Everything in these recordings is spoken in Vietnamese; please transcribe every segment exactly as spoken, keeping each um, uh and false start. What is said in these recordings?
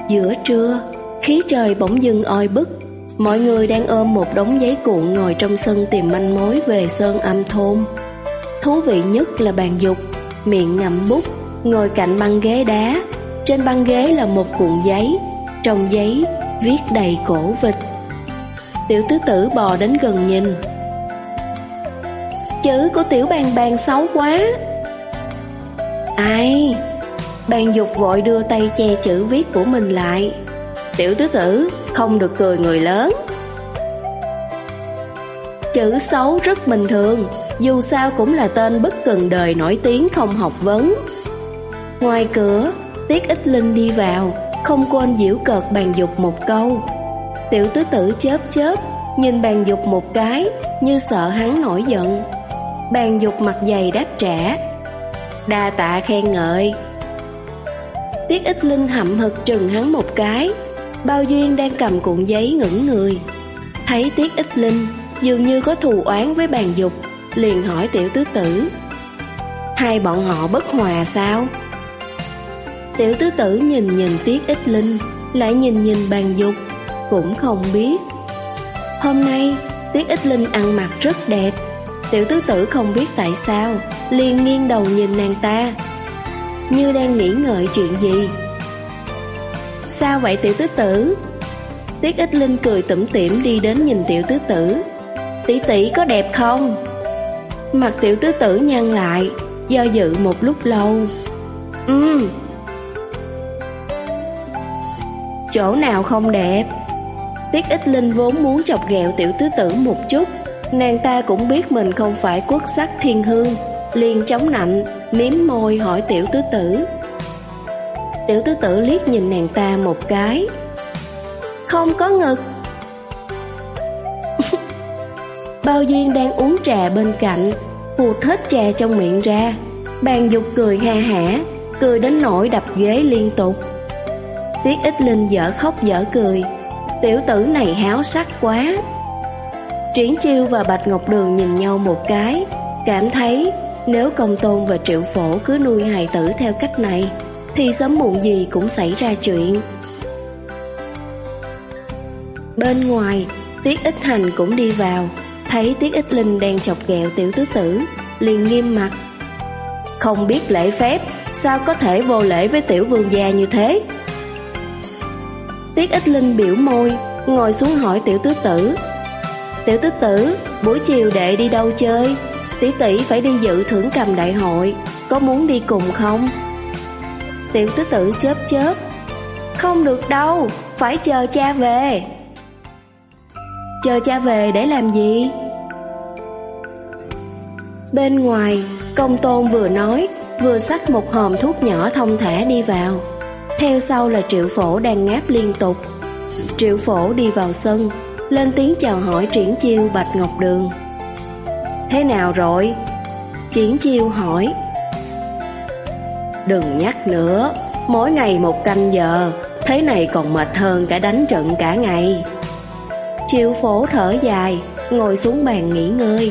Giữa trưa, khí trời bỗng dưng oi bức. Mọi người đang ôm một đống giấy cuộn ngồi trong sân tìm manh mối về Sơn Âm thôn. Thú vị nhất là bàn Dục, miệng ngậm bút, ngồi cạnh băng ghế đá. Trên băng ghế là một cuộn giấy, trong giấy viết đầy cổ vịt. Tiểu tứ tử bò đến gần nhìn. Chữ của tiểu bàn bàn xấu quá. Ai? Bàn Dục vội đưa tay che chữ viết của mình lại. Tiểu tứ tử, không được cười người lớn. Chữ xấu rất bình thường, dù sao cũng là tên bất cần đời nổi tiếng không học vấn. Ngoài cửa, Tiết Ích Linh đi vào, không quên giễu cợt bàn Dục một câu. Tiểu tứ tử chớp chớp, nhìn bàn Dục một cái, như sợ hắn nổi giận. Bàn Dục mặt dày đáp trả. Đa tạ khen ngợi. Tiết Ích Linh hậm hực trừng hắn một cái. Bao Duyên đang cầm cuộn giấy ngẩn người. Thấy Tiết Ích Linh dường như có thù oán với bàn Dục, liền hỏi tiểu tứ tử, hai bọn họ bất hòa sao? Tiểu tứ tử nhìn nhìn Tiết Ích Linh, lại nhìn nhìn bàn Dục, cũng không biết. Hôm nay Tiết Ích Linh ăn mặc rất đẹp. Tiểu tứ tử không biết tại sao, liền nghiêng đầu nhìn nàng ta, như đang nghĩ ngợi chuyện gì. Sao vậy tiểu tứ tử? Tiết Ích Linh cười tủm tỉm đi đến nhìn tiểu tứ tử. Tỷ tỷ có đẹp không? Mặt tiểu tứ tử nhăn lại, do dự một lúc lâu. Ừm. Chỗ nào không đẹp? Tiết Ích Linh vốn muốn chọc ghẹo tiểu tứ tử một chút. Nàng ta cũng biết mình không phải quốc sắc thiên hương, liền chống nạnh, miếm môi hỏi tiểu tứ tử. Tiểu tứ tử liếc nhìn nàng ta một cái. Không có ngực. Bao Duyên đang uống trà bên cạnh, hụt hết trà trong miệng ra. Bàn Dục cười ha hả, cười đến nỗi đập ghế liên tục. Tiết Ích Linh dở khóc dở cười. Tiểu tử này háo sắc quá. Triển Chiêu và Bạch Ngọc Đường nhìn nhau một cái, cảm thấy nếu Công Tôn và Triệu Phổ cứ nuôi hài tử theo cách này thì sớm muộn gì cũng xảy ra chuyện. Bên ngoài, Tiết Ích Hành cũng đi vào, thấy Tiết Ích Linh đang chọc ghẹo tiểu tứ tử, liền nghiêm mặt. Không biết lễ phép, sao có thể vô lễ với tiểu vương gia như thế? Tiết Ích Linh biểu môi, ngồi xuống hỏi tiểu tứ tử. Tiểu tứ tử, buổi chiều đệ đi đâu chơi? Tỷ tỷ phải đi dự thưởng cầm đại hội, có muốn đi cùng không? Tiểu tứ tử chớp chớp. Không được đâu, phải chờ cha về. Chờ cha về để làm gì? Bên ngoài, Công Tôn vừa nói, vừa xách một hòm thuốc nhỏ thong thả đi vào. Theo sau là Triệu Phổ đang ngáp liên tục. Triệu Phổ đi vào sân, lên tiếng chào hỏi Triển Chiêu, Bạch Ngọc Đường. Thế nào rồi? Triển Chiêu hỏi. Đừng nhắc nữa, mỗi ngày một canh giờ, thế này còn mệt hơn cả đánh trận cả ngày. Triệu Phổ thở dài, ngồi xuống bàn nghỉ ngơi.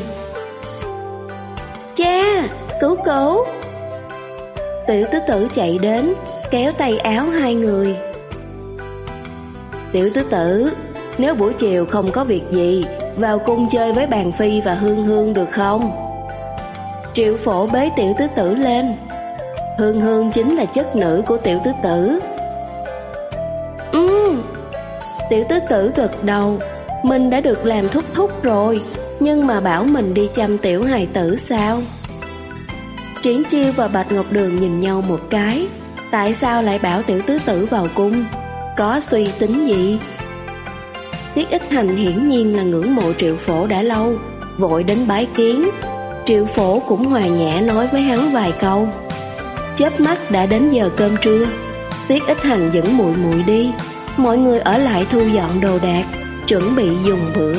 Cha, cứu cứu. Tiểu tứ tử chạy đến, kéo tay áo hai người. Tiểu tứ tử, nếu buổi chiều không có việc gì, vào cung chơi với Bàn Phi và Hương Hương được không? Triệu Phổ bế tiểu tứ tử lên. Hương Hương chính là chất nữ của tiểu tứ tử. Ừ. Tiểu tứ tử gật đầu. Mình đã được làm thúc thúc rồi, nhưng mà bảo mình đi chăm tiểu hài tử sao? Triển Chiêu và Bạch Ngọc Đường nhìn nhau một cái. Tại sao lại bảo tiểu tứ tử vào cung? Có suy tính gì? Tiết Ích Hành hiển nhiên là ngưỡng mộ Triệu Phổ đã lâu, vội đến bái kiến. Triệu Phổ cũng hòa nhã nói với hắn vài câu. Chớp mắt đã đến giờ cơm trưa. Tiết Ích Hành dẫn muội muội đi, mọi người ở lại thu dọn đồ đạc, chuẩn bị dùng bữa.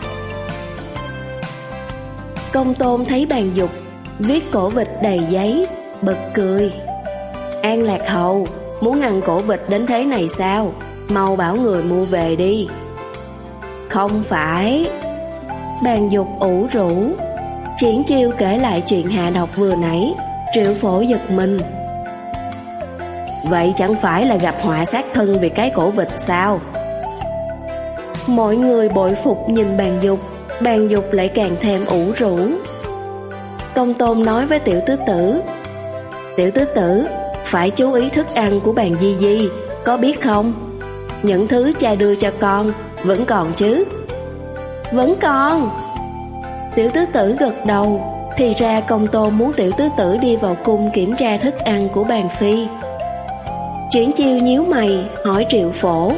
Công Tôn thấy bàn Dục viết cổ vịt đầy giấy, bật cười. An Lạc Hầu, muốn ăn cổ vịt đến thế này sao? Mau bảo người mua về đi. Không phải. Bàn Dục ủ rũ. Triển Chiêu kể lại chuyện hạ độc vừa nãy. Triệu Phổ giật mình. vậy chẳng phải là gặp họa sát thân vì cái cổ vịt sao? Mọi người bội phục nhìn bàn dục, bàn dục lại càng thêm ủ rũ. Công tôn nói với tiểu tứ tử: Tiểu tứ tử, phải chú ý thức ăn của bàn Di Di, có biết không? Những thứ cha đưa cho con vẫn còn chứ? Vẫn còn. Tiểu tứ tử gật đầu. Thì ra công tôn muốn tiểu tứ tử đi vào cung kiểm tra thức ăn của bàn phi. Triển Chiêu nhíu mày hỏi Triệu Phổ: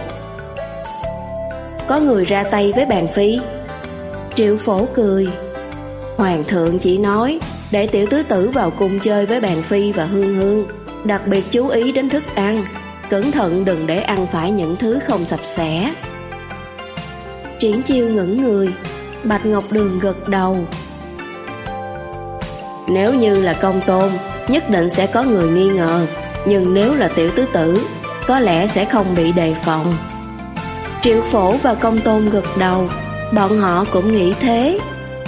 Có người ra tay với bàn phi? Triệu Phổ cười: Hoàng thượng chỉ nói để tiểu tứ tử vào cung chơi với bàn phi và Hương Hương, đặc biệt chú ý đến thức ăn, cẩn thận đừng để ăn phải những thứ không sạch sẽ. Triển Chiêu ngẩn người. Bạch Ngọc Đường gật đầu. Nếu như là công tôn, nhất định sẽ có người nghi ngờ, nhưng nếu là tiểu tứ tử, có lẽ sẽ không bị đề phòng. Triệu Phổ và công tôn gật đầu. Bọn họ cũng nghĩ thế.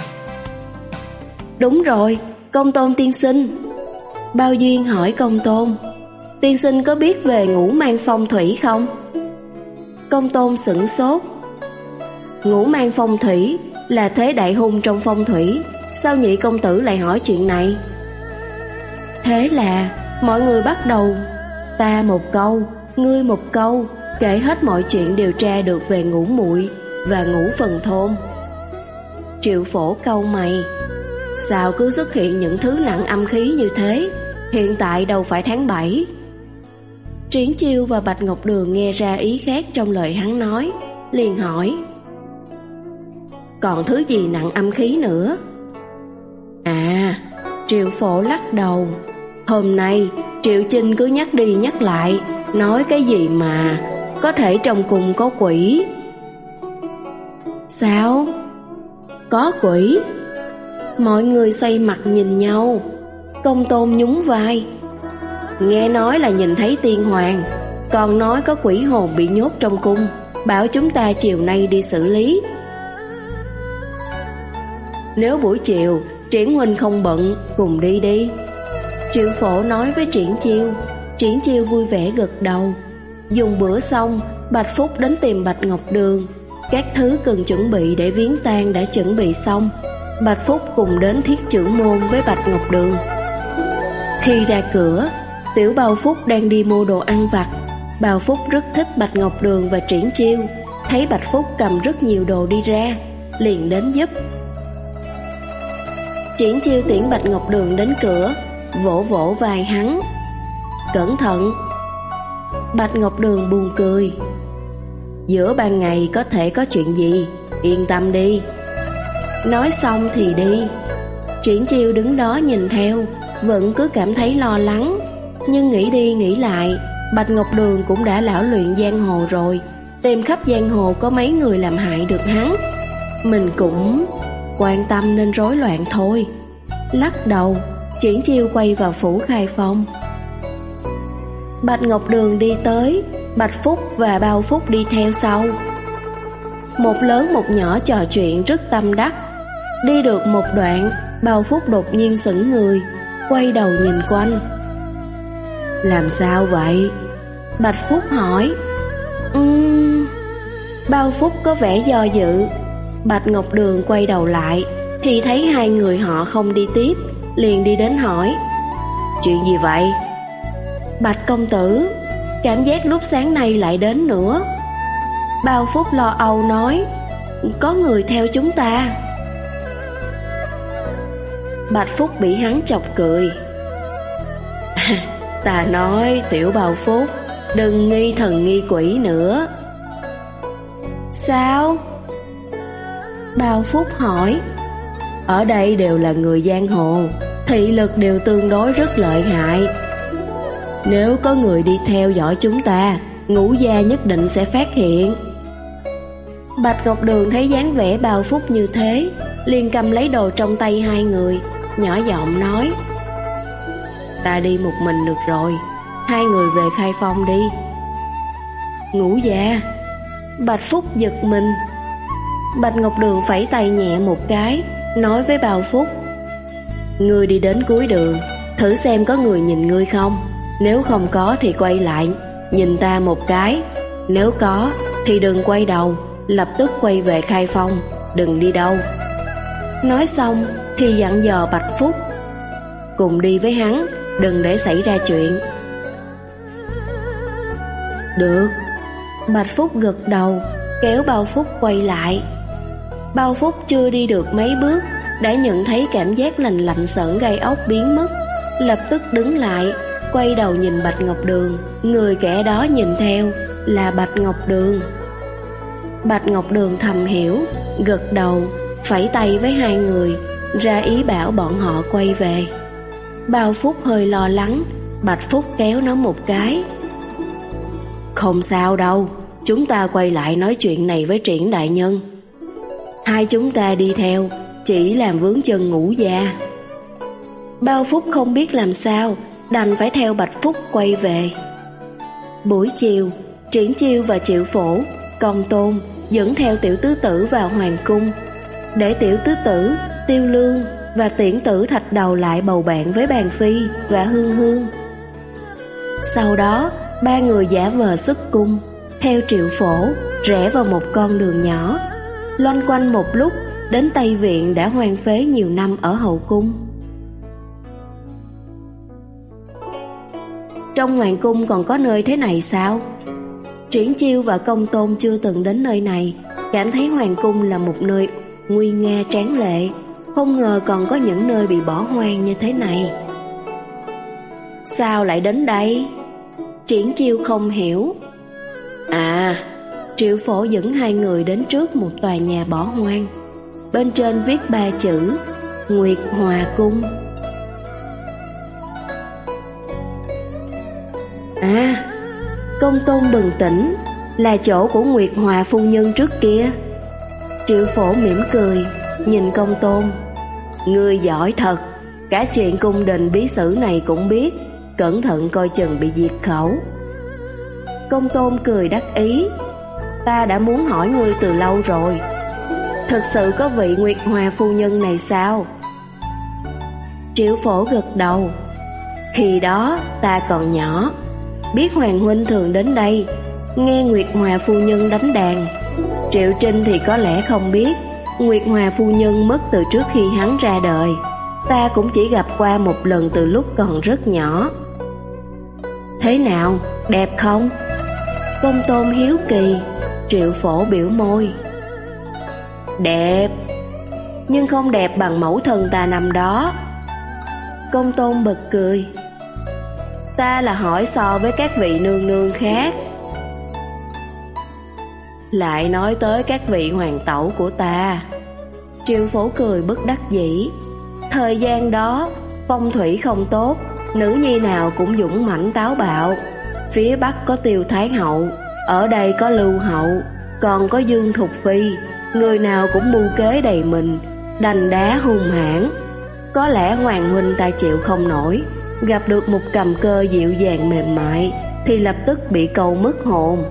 Đúng rồi, công tôn tiên sinh. Bao Duyên hỏi công tôn: Tiên sinh có biết về ngũ mang phong thủy không? Công tôn sửng sốt. Ngũ mang phong thủy là thế đại hung trong phong thủy, sao nhị công tử lại hỏi chuyện này? Thế là mọi người bắt đầu ta một câu, ngươi một câu, kể hết mọi chuyện điều tra được về ngũ muội và ngũ phần thôn. Triệu Phổ cau mày: Sao cứ xuất hiện những thứ nặng âm khí như thế? Hiện tại đâu phải tháng bảy. Triển Chiêu và Bạch Ngọc Đường nghe ra ý khác trong lời hắn nói, liền hỏi: Còn thứ gì nặng âm khí nữa? À, Triệu Phổ lắc đầu. Hôm nay Triệu Chinh cứ nhắc đi nhắc lại, nói cái gì mà có thể trong cung có quỷ. Sao? Có quỷ? Mọi người xoay mặt nhìn nhau. Công tôn nhún vai: Nghe nói là nhìn thấy tiên hoàng, còn nói có quỷ hồn bị nhốt trong cung, bảo chúng ta chiều nay đi xử lý. Nếu buổi chiều Triển huynh không bận, cùng đi đi. Triệu Phổ nói với Triển Chiêu. Triển Chiêu vui vẻ gật đầu. Dùng bữa xong, Bạch Phúc đến tìm Bạch Ngọc Đường. Các thứ cần chuẩn bị để viếng tang đã chuẩn bị xong. Bạch Phúc cùng đến Thiết Trưởng môn với Bạch Ngọc Đường. Khi ra cửa, Tiểu Bao Phúc đang đi mua đồ ăn vặt. Bao Phúc rất thích Bạch Ngọc Đường và Triển Chiêu. Thấy Bạch Phúc cầm rất nhiều đồ đi ra, liền đến giúp. Triển Chiêu tiễn Bạch Ngọc Đường đến cửa, vỗ vỗ vai hắn: Cẩn thận. Bạch Ngọc Đường buồn cười: Giữa ban ngày có thể có chuyện gì, yên tâm đi. Nói xong thì đi. Triển Chiêu đứng đó nhìn theo, vẫn cứ cảm thấy lo lắng. Nhưng nghĩ đi nghĩ lại, Bạch Ngọc Đường cũng đã lão luyện giang hồ rồi, tìm khắp giang hồ có mấy người làm hại được hắn. Mình cũng quan tâm nên rối loạn thôi. Lắc đầu, Triển Chiêu quay vào phủ Khai Phong. Bạch Ngọc Đường đi tới, Bạch Phúc và Bao Phúc đi theo sau. Một lớn một nhỏ trò chuyện rất tâm đắc. Đi được một đoạn, Bao Phúc đột nhiên sững người, quay đầu nhìn quanh. Làm sao vậy? Bạch Phúc hỏi. Ừm... Bao Phúc có vẻ do dự. Bạch Ngọc Đường quay đầu lại thì thấy hai người họ không đi tiếp, liền đi đến hỏi: Chuyện gì vậy? Bạch công tử, cảm giác lúc sáng nay lại đến nữa. Bao Phúc lo âu nói: Có người theo chúng ta. Bạch Phúc bị hắn chọc cười. Ta nói Tiểu Bao Phúc, đừng nghi thần nghi quỷ nữa. Sao? Bao Phúc hỏi. Ở đây đều là người giang hồ, thị lực đều tương đối rất lợi hại. Nếu có người đi theo dõi chúng ta, Ngũ gia nhất định sẽ phát hiện. Bạch Ngọc Đường thấy dáng vẻ Bao Phúc như thế, liền cầm lấy đồ trong tay hai người, nhỏ giọng nói: Ta đi một mình được rồi, hai người về Khai Phong đi. Ngũ gia. Bạch Phúc giật mình. Bạch Ngọc Đường phẩy tay nhẹ một cái, nói với Bao Phúc: Ngươi đi đến cuối đường, thử xem có người nhìn ngươi không, Nếu không có thì quay lại, nhìn ta một cái. Nếu có thì đừng quay đầu, lập tức quay về Khai Phong, đừng đi đâu. Nói xong thì dặn dò Bạch Phúc, cùng đi với hắn, đừng để xảy ra chuyện. Được. Bạch Phúc gật đầu, kéo Bao Phúc quay lại. Bao Phúc chưa đi được mấy bước đã nhận thấy cảm giác lành lạnh sởn gai ốc biến mất, lập tức đứng lại, quay đầu nhìn Bạch Ngọc Đường. Người kẻ đó nhìn theo là Bạch Ngọc Đường. Bạch Ngọc Đường thầm hiểu, gật đầu, phẩy tay với hai người, ra ý bảo bọn họ quay về. Bao Phúc hơi lo lắng, Bạch Phúc kéo nó một cái. Không sao đâu, chúng ta quay lại nói chuyện này với Triển đại nhân. Hai chúng ta đi theo, chỉ làm vướng chân Ngũ gia. Bao Phúc không biết làm sao, đành phải theo Bạch Phúc quay về. Buổi chiều, Triển Chiêu và Triệu Phổ, Công Tôn dẫn theo Tiểu Tứ Tử vào hoàng cung, để Tiểu Tứ Tử, Tiêu Lương và Tiễn Tử Thạch Đầu lại bầu bạn với Bàn Phi và Hương Hương. Sau đó, ba người giả vờ xuất cung, theo Triệu Phổ rẽ vào một con đường nhỏ, loanh quanh một lúc đến Tây Viện đã hoang phế nhiều năm ở hậu cung. Trong hoàng cung còn có nơi thế này sao? Triển Chiêu và Công Tôn chưa từng đến nơi này, cảm thấy hoàng cung là một nơi nguy nga tráng lệ, không ngờ còn có những nơi bị bỏ hoang như thế này. Sao lại đến đây? Triển Chiêu không hiểu. À, Triệu Phổ dẫn hai người đến trước một tòa nhà bỏ hoang, bên trên viết ba chữ Nguyệt Hòa Cung. À, Công Tôn bừng tỉnh, là chỗ của Nguyệt Hòa phu nhân trước kia. Triệu Phổ mỉm cười, nhìn Công Tôn. Ngươi giỏi thật, cả chuyện cung đình bí sử này cũng biết, cẩn thận coi chừng bị diệt khẩu. Công Tôn cười đắc ý. Ta đã muốn hỏi ngươi từ lâu rồi. Thực sự có vị Nguyệt Hòa phu nhân này sao? Triệu Phổ gật đầu. Khi đó ta còn nhỏ, biết Hoàng huynh thường đến đây, nghe Nguyệt Hòa phu nhân đánh đàn. Triệu Trinh thì có lẽ không biết, Nguyệt Hòa phu nhân mất từ trước khi hắn ra đời. Ta cũng chỉ gặp qua một lần từ lúc còn rất nhỏ. Thế nào, đẹp không? Công Tôn hiếu kỳ. Triệu Phổ biểu môi. Đẹp, nhưng không đẹp bằng mẫu thân ta năm đó. Công Tôn bật cười. Ta là hỏi so với các vị nương nương khác. Lại nói tới các vị hoàng tẩu của ta. Triệu Phổ cười bất đắc dĩ. Thời gian đó phong thủy không tốt, nữ nhi nào cũng dũng mãnh táo bạo. Phía Bắc có Tiêu Thái hậu, ở đây có Lưu hậu, còn có Dương Thục Phi. Người nào cũng mưu kế đầy mình, đành đá hung hãn. Có lẽ Hoàng huynh ta chịu không nổi, gặp được một cầm cơ dịu dàng mềm mại thì lập tức bị câu mất hồn.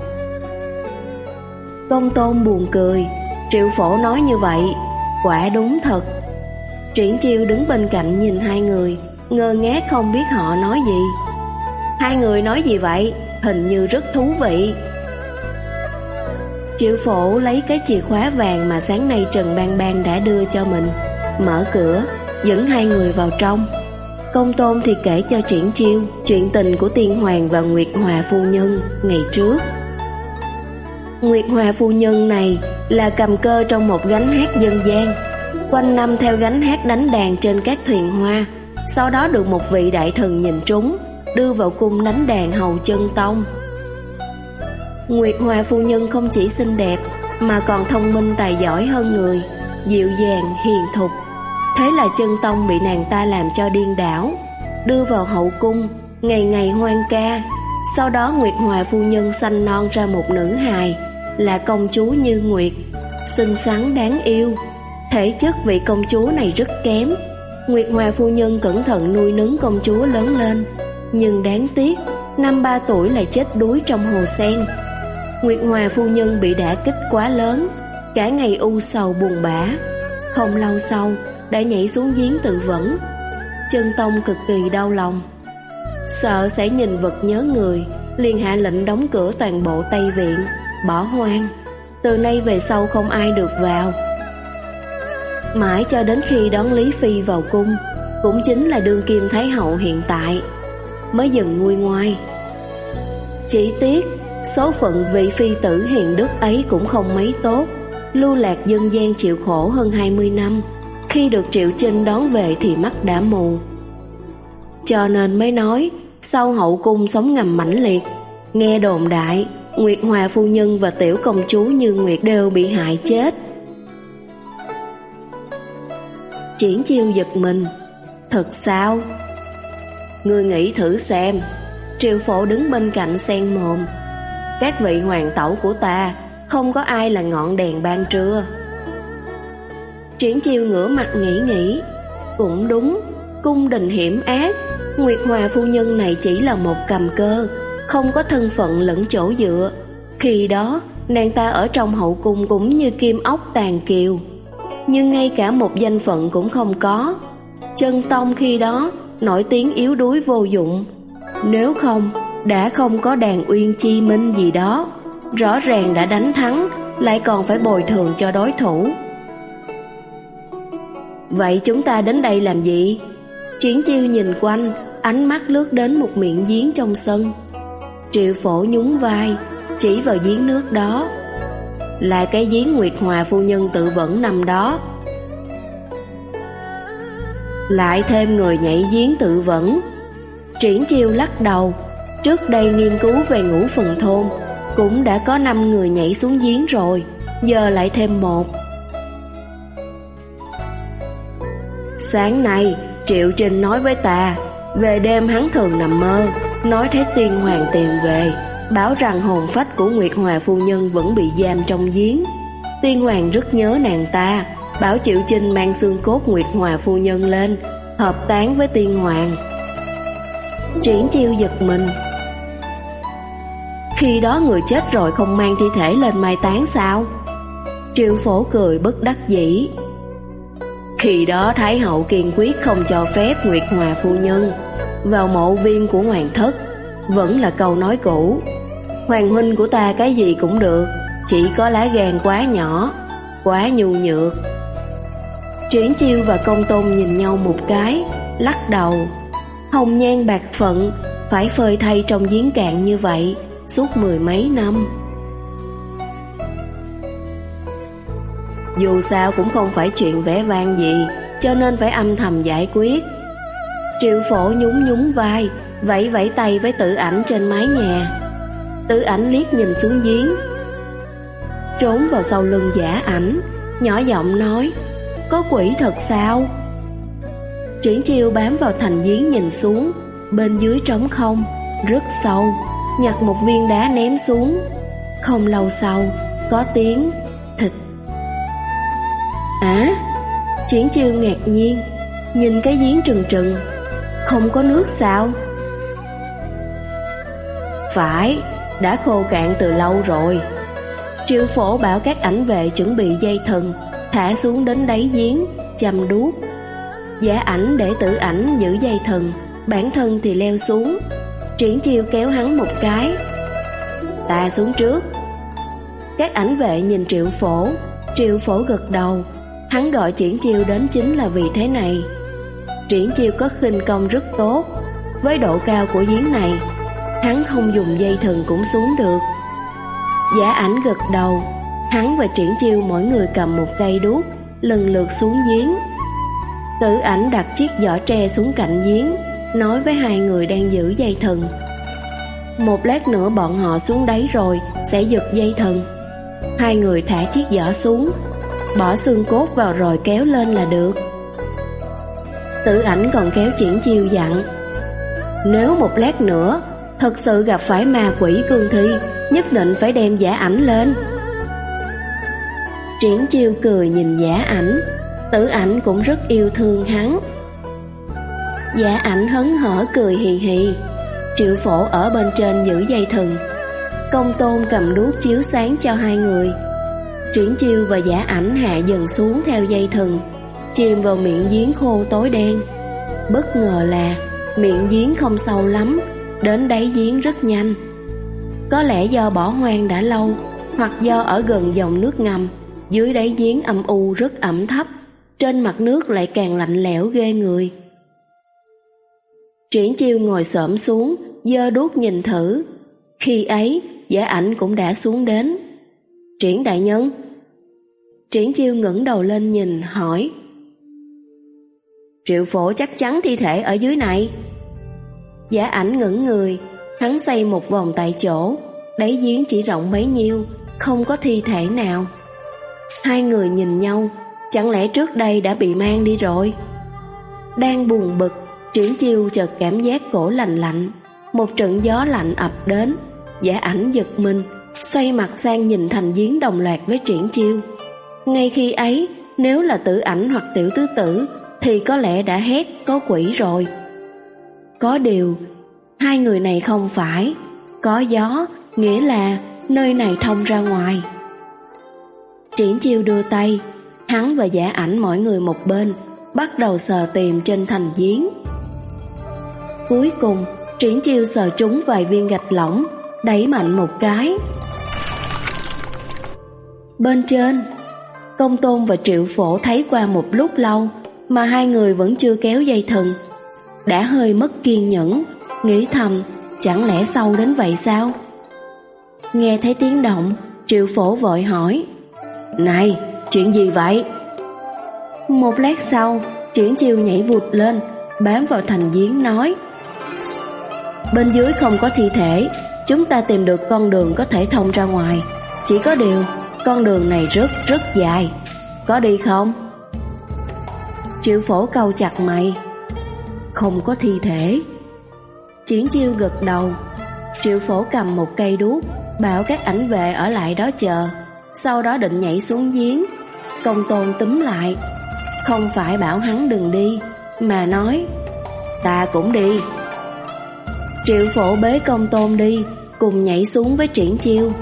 Công Tôn buồn cười. Triệu Phổ nói như vậy quả đúng thật. Triển Chiêu đứng bên cạnh nhìn hai người, ngơ ngác không biết họ nói gì. Hai người nói gì vậy? Hình như rất thú vị. Triệu Phổ lấy cái chìa khóa vàng mà sáng nay Trần Bang Bang đã đưa cho mình, mở cửa, dẫn hai người vào trong. Công Tôn thì kể cho Triển Chiêu chuyện tình của Tiên Hoàng và Nguyệt Hòa phu nhân ngày trước. Nguyệt Hòa phu nhân này là cầm cơ trong một gánh hát dân gian, quanh năm theo gánh hát đánh đàn trên các thuyền hoa. Sau đó được một vị đại thần nhìn trúng, đưa vào cung đánh đàn hầu chân tông. Nguyệt Hòa phu nhân không chỉ xinh đẹp mà còn thông minh tài giỏi hơn người, dịu dàng hiền thục. Thế là chân tông bị nàng ta làm cho điên đảo, đưa vào hậu cung, ngày ngày hoang ca. Sau đó Nguyệt Hòa phu nhân sanh non ra một nữ hài, là công chúa Như Nguyệt, xinh xắn đáng yêu. Thể chất vị công chúa này rất kém. Nguyệt Hòa phu nhân cẩn thận nuôi nấng công chúa lớn lên, nhưng đáng tiếc năm ba tuổi lại chết đuối trong hồ sen. Nguyệt Hòa phu nhân bị đả kích quá lớn, cả ngày u sầu buồn bã. Không lâu sau đã nhảy xuống giếng tự vẫn. Chân tông cực kỳ đau lòng. Sợ sẽ nhìn vật nhớ người, liền hạ lệnh đóng cửa toàn bộ Tây Viện, bỏ hoang. Từ nay về sau không ai được vào. Mãi cho đến khi đón Lý Phi vào cung, cũng chính là đương kim Thái hậu hiện tại, mới dần nguôi ngoai. Chỉ tiếc số phận vị phi tử hiền đức ấy cũng không mấy tốt, lưu lạc dân gian chịu khổ hơn hai mươi năm. Khi được Triệu Chinh đón về thì mắt đã mù. Cho nên mới nói sau hậu cung sống ngầm mãnh liệt. Nghe đồn đại Nguyệt Hòa phu nhân và tiểu công chúa Như Nguyệt đều bị hại chết. Triển Chiêu giật mình. Thật sao? Ngươi nghĩ thử xem. Triệu Phổ đứng bên cạnh xen mồm. Các vị hoàng tẩu của ta không có ai là ngọn đèn ban trưa. Triển Chiêu ngửa mặt nghĩ nghĩ. Cũng đúng, cung đình hiểm ác, Nguyệt Hòa phu nhân này chỉ là một cầm cơ, không có thân phận lẫn chỗ dựa. Khi đó nàng ta ở trong hậu cung cũng như kim ốc tàn kiều, nhưng ngay cả một danh phận cũng không có. Chân tông khi đó nổi tiếng yếu đuối vô dụng. Nếu không, đã không có đàn uyên chi minh gì đó, rõ ràng đã đánh thắng, lại còn phải bồi thường cho đối thủ. Vậy chúng ta đến đây làm gì? Triển Chiêu nhìn quanh, ánh mắt lướt đến một miệng giếng trong sân. Triệu Phổ nhún vai, chỉ vào giếng nước đó. Là cái giếng Nguyệt Hòa phu nhân tự vẫn nằm đó. Lại thêm người nhảy giếng tự vẫn. Triển Chiêu lắc đầu. Trước đây nghiên cứu về ngũ phần thôn, cũng đã có năm người nhảy xuống giếng rồi, giờ lại thêm một. Sáng nay Triệu Trình nói với ta, về đêm hắn thường nằm mơ, nói thấy tiên hoàng tìm về, báo rằng hồn phách của Nguyệt Hòa phu nhân vẫn bị giam trong giếng. Tiên hoàng rất nhớ nàng ta, bảo Triệu Trình mang xương cốt Nguyệt Hòa phu nhân lên, hợp táng với tiên hoàng. Triển Chiêu giật mình. Khi đó người chết rồi không mang thi thể lên mai táng sao? Triệu Phổ cười bất đắc dĩ. Khi đó Thái hậu kiên quyết không cho phép Nguyệt Hòa phu nhân vào mộ viên của hoàng thất. Vẫn là câu nói cũ, hoàng huynh của ta cái gì cũng được, chỉ có lá gan quá nhỏ, quá nhu nhược. Triển Chiêu và Công Tôn nhìn nhau một cái, lắc đầu. Hồng nhan bạc phận, phải phơi thay trong giếng cạn như vậy suốt mười mấy năm. Dù sao cũng không phải chuyện vẻ vang gì, cho nên phải âm thầm giải quyết. Triệu Phổ nhún nhún vai, vẫy vẫy tay với Tử Ảnh trên mái nhà. Tử Ảnh liếc nhìn xuống giếng, trốn vào sau lưng Giả Ảnh, nhỏ giọng nói, có quỷ thật sao? Triển Chiêu bám vào thành giếng nhìn xuống, bên dưới trống không, rất sâu, nhặt một viên đá ném xuống. Không lâu sau, có tiếng thịt. Á, Triển Chiêu ngạc nhiên, nhìn cái giếng trừng trừng, không có nước sao? Phải, đã khô cạn từ lâu rồi. Triệu Phổ bảo các ảnh vệ chuẩn bị dây thừng, thả xuống đến đáy giếng, châm đuốc. Giả Ảnh để Tử Ảnh giữ dây thừng, bản thân thì leo xuống. Triển Chiêu kéo hắn một cái. Ta xuống trước. Các ảnh vệ nhìn Triệu Phổ. Triệu Phổ gật đầu. Hắn gọi Triển Chiêu đến chính là vì thế này. Triển Chiêu có khinh công rất tốt. Với độ cao của giếng này, hắn không dùng dây thừng cũng xuống được. Giả Ảnh gật đầu. Hắn và Triển Chiêu mỗi người cầm một cây đuốc, lần lượt xuống giếng. Tử Ảnh đặt chiếc giỏ tre xuống cạnh giếng, nói với hai người đang giữ dây thừng. Một lát nữa bọn họ xuống đáy rồi sẽ giật dây thừng. Hai người thả chiếc giỏ xuống, bỏ xương cốt vào rồi kéo lên là được. Tử Ảnh còn kéo Triển Chiêu dặn, nếu một lát nữa thật sự gặp phải ma quỷ cương thi, nhất định phải đem Giả Ảnh lên. Triển Chiêu cười nhìn Giả Ảnh. Tử Ảnh cũng rất yêu thương hắn. Giả Ảnh hớn hở cười hì hì. Triệu Phổ ở bên trên giữ dây thừng. Công Tôn cầm đuốc chiếu sáng cho hai người. Triển Chiêu và Giả Ảnh hạ dần xuống theo dây thừng, chìm vào miệng giếng khô tối đen. Bất ngờ là miệng giếng không sâu lắm, đến đáy giếng rất nhanh. Có lẽ do bỏ hoang đã lâu, hoặc do ở gần dòng nước ngầm, dưới đáy giếng âm u rất ẩm thấp, trên mặt nước lại càng lạnh lẽo ghê người. Triển Chiêu ngồi xổm xuống, giơ đuốc nhìn thử. Khi ấy, Giả Ảnh cũng đã xuống đến. Triển đại nhân. Triển Chiêu ngẩng đầu lên nhìn, hỏi. Triệu Phổ chắc chắn thi thể ở dưới này. Giả Ảnh ngẩng người, hắn xoay một vòng tại chỗ, đáy giếng chỉ rộng bấy nhiêu, không có thi thể nào. Hai người nhìn nhau, chẳng lẽ trước đây đã bị mang đi rồi? Đang buồn bực, Triển Chiêu chợt cảm giác cổ lạnh lạnh, một trận gió lạnh ập đến. Giả Ảnh giật mình, xoay mặt sang nhìn thành giếng đồng loạt với Triển Chiêu. Ngay khi ấy, nếu là Tử Ảnh hoặc Tiểu Tứ Tử thì có lẽ đã hét có quỷ rồi. Có điều, hai người này không phải. Có gió, nghĩa là nơi này thông ra ngoài. Triển Chiêu đưa tay, hắn và Giả Ảnh mỗi người một bên, bắt đầu sờ tìm trên thành giếng. Cuối cùng, Triển Chiêu sờ trúng vài viên gạch lỏng, đẩy mạnh một cái. Bên trên, Công Tôn và Triệu Phổ thấy qua một lúc lâu mà hai người vẫn chưa kéo dây thừng. Đã hơi mất kiên nhẫn, nghĩ thầm, chẳng lẽ sâu đến vậy sao? Nghe thấy tiếng động, Triệu Phổ vội hỏi. Này, chuyện gì vậy? Một lát sau, Triển Chiêu nhảy vụt lên, bám vào thành giếng nói. Bên dưới không có thi thể, chúng ta tìm được con đường có thể thông ra ngoài. Chỉ có điều, con đường này rất rất dài. Có đi không? Triệu Phổ cau chặt mày. Không có thi thể. Triển Chiêu gật đầu. Triệu Phổ cầm một cây đuốc, bảo các ảnh vệ ở lại đó chờ, sau đó định nhảy xuống giếng. Công Tôn túm lại, không phải bảo hắn đừng đi, mà nói ta cũng đi. Triệu Phổ bế Công Tôn đi, cùng nhảy xuống với Triển Chiêu.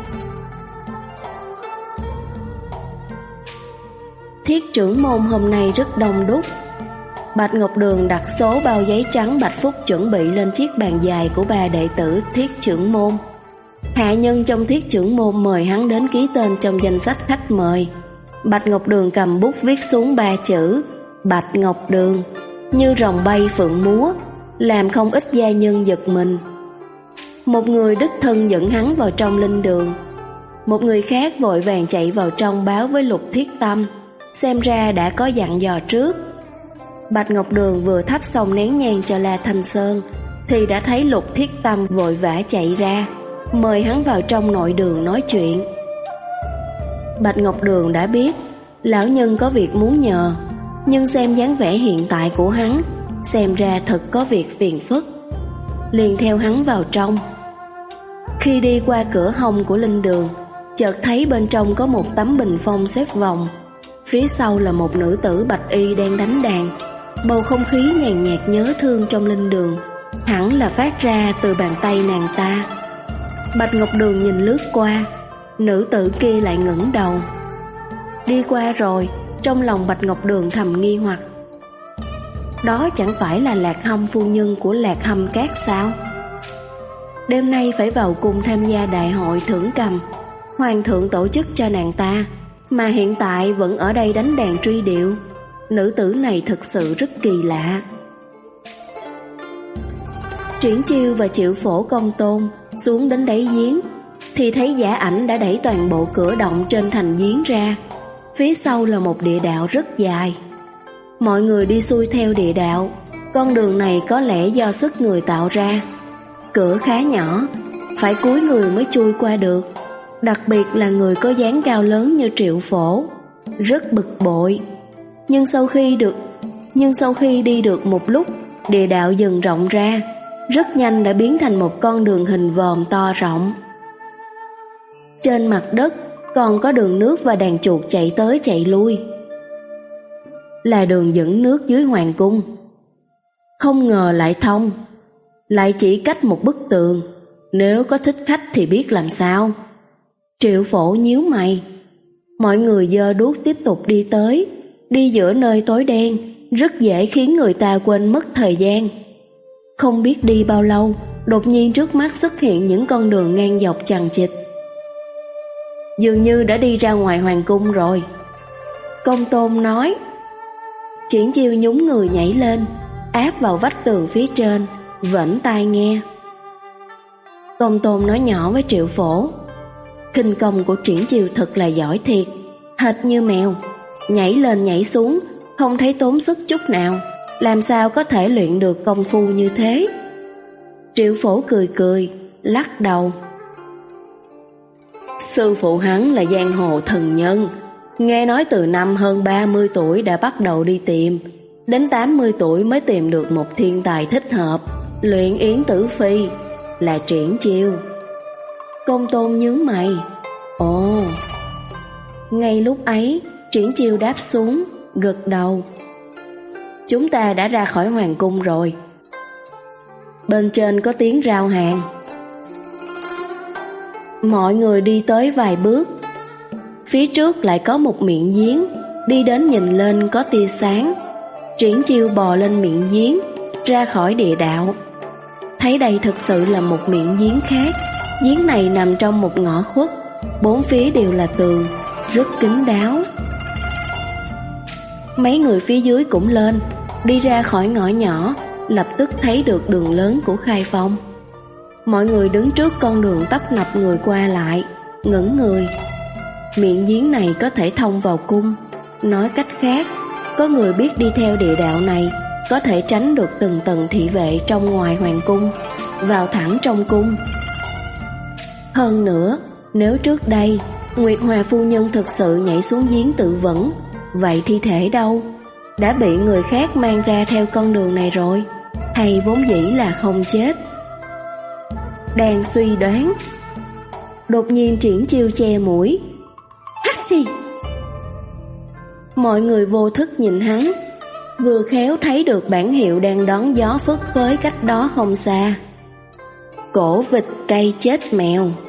Thiết trưởng môn hôm nay rất đông đúc. Bạch Ngọc Đường đặt số bao giấy trắng Bạch Phúc chuẩn bị lên chiếc bàn dài của ba đệ tử Thiết trưởng môn. Hạ nhân trong Thiết trưởng môn mời hắn đến ký tên trong danh sách khách mời. Bạch Ngọc Đường cầm bút viết xuống ba chữ Bạch Ngọc Đường, như rồng bay phượng múa, làm không ít gia nhân giật mình. Một người đích thân dẫn hắn vào trong linh đường, một người khác vội vàng chạy vào trong báo với Lục Thiết Tâm, xem ra đã có dặn dò trước. Bạch Ngọc Đường vừa thắp xong nén nhang cho La Thanh Sơn thì đã thấy Lục Thiết Tâm vội vã chạy ra, mời hắn vào trong nội đường nói chuyện. Bạch Ngọc Đường đã biết lão nhân có việc muốn nhờ, nhưng xem dáng vẻ hiện tại của hắn, xem ra thật có việc phiền phức, liền theo hắn vào trong. Khi đi qua cửa hông của linh đường, chợt thấy bên trong có một tấm bình phong xếp vòng, phía sau là một nữ tử bạch y đang đánh đàn. Bầu không khí nhàn nhạt nhớ thương trong linh đường hẳn là phát ra từ bàn tay nàng ta. Bạch Ngọc Đường nhìn lướt qua, nữ tử kia lại ngẩng đầu. Đi qua rồi, trong lòng Bạch Ngọc Đường thầm nghi hoặc. Đó chẳng phải là Lạc Hâm phu nhân của Lạc Hâm Các sao? Đêm nay phải vào cung tham gia đại hội thưởng cầm, hoàng thượng tổ chức cho nàng ta, mà hiện tại vẫn ở đây đánh đàn truy điệu. Nữ tử này thực sự rất kỳ lạ. Triển Chiêu và Triệu Phổ Công Tôn xuống đến đáy giếng thì thấy Giả Ảnh đã đẩy toàn bộ cửa động trên thành giếng ra. Phía sau là một địa đạo rất dài. Mọi người đi xuôi theo địa đạo. Con đường này có lẽ do sức người tạo ra. Cửa khá nhỏ, phải cúi người mới chui qua được, đặc biệt là người có dáng cao lớn như Triệu Phổ. Rất bực bội. Nhưng sau khi được Nhưng sau khi đi được một lúc, địa đạo dần rộng ra, rất nhanh đã biến thành một con đường hình vòm to rộng. Trên mặt đất còn có đường nước và đàn chuột chạy tới chạy lui. Là đường dẫn nước dưới hoàng cung. Không ngờ lại thông, lại chỉ cách một bức tường. Nếu có thích khách thì biết làm sao. Triệu Phổ nhíu mày. Mọi người giơ đuốc tiếp tục đi tới. Đi giữa nơi tối đen rất dễ khiến người ta quên mất thời gian. Không biết đi bao lâu, Đột nhiên trước mắt xuất hiện những con đường ngang dọc chằng chịt. Dường như đã đi ra ngoài hoàng cung rồi, Công Tôn nói. Triển Chiêu nhún người nhảy lên, áp vào vách tường phía trên, vẫn tai nghe. Công Tôn nói nhỏ với Triệu Phổ, khinh công của Triển Chiêu thật là giỏi thiệt, hệt như mèo, nhảy lên nhảy xuống, không thấy tốn sức chút nào, làm sao có thể luyện được công phu như thế? Triệu Phổ cười cười, lắc đầu. Sư phụ hắn là giang hồ thần nhân, nghe nói từ năm hơn ba mươi tuổi đã bắt đầu đi tìm, đến tám mươi tuổi mới tìm được một thiên tài thích hợp, luyện Yến Tử Phi, là Triển Chiêu. Công Tôn nhướng mày. Ồ. Ngay lúc ấy, Triển Chiêu đáp xuống, gật đầu. Chúng ta đã ra khỏi hoàng cung rồi. Bên trên có tiếng rao hàng. Mọi người đi tới vài bước. Phía trước lại có một miệng giếng, đi đến nhìn lên có tia sáng. Triển Chiêu bò lên miệng giếng, ra khỏi địa đạo. Thấy đây thực sự là một miệng giếng khác. Giếng này nằm trong một ngõ khuất, bốn phía đều là tường, rất kín đáo. Mấy người phía dưới cũng lên, đi ra khỏi ngõ nhỏ, lập tức thấy được đường lớn của Khai Phong. Mọi người đứng trước con đường tấp nập người qua lại, ngẩng người. Miệng giếng này có thể thông vào cung. Nói cách khác, có người biết đi theo địa đạo này có thể tránh được từng tầng thị vệ trong ngoài hoàng cung, vào thẳng trong cung. Hơn nữa, nếu trước đây Nguyệt Hòa phu nhân thực sự nhảy xuống giếng tự vẫn, vậy thi thể đâu? Đã bị người khác mang ra theo con đường này rồi, hay vốn dĩ là không chết? Đang suy đoán, đột nhiên Triển Chiêu che mũi. Hắt xì! Mọi người vô thức nhìn hắn, vừa khéo thấy được bản hiệu đang đón gió phất phới cách đó không xa. Cổ vịt cây chết mèo.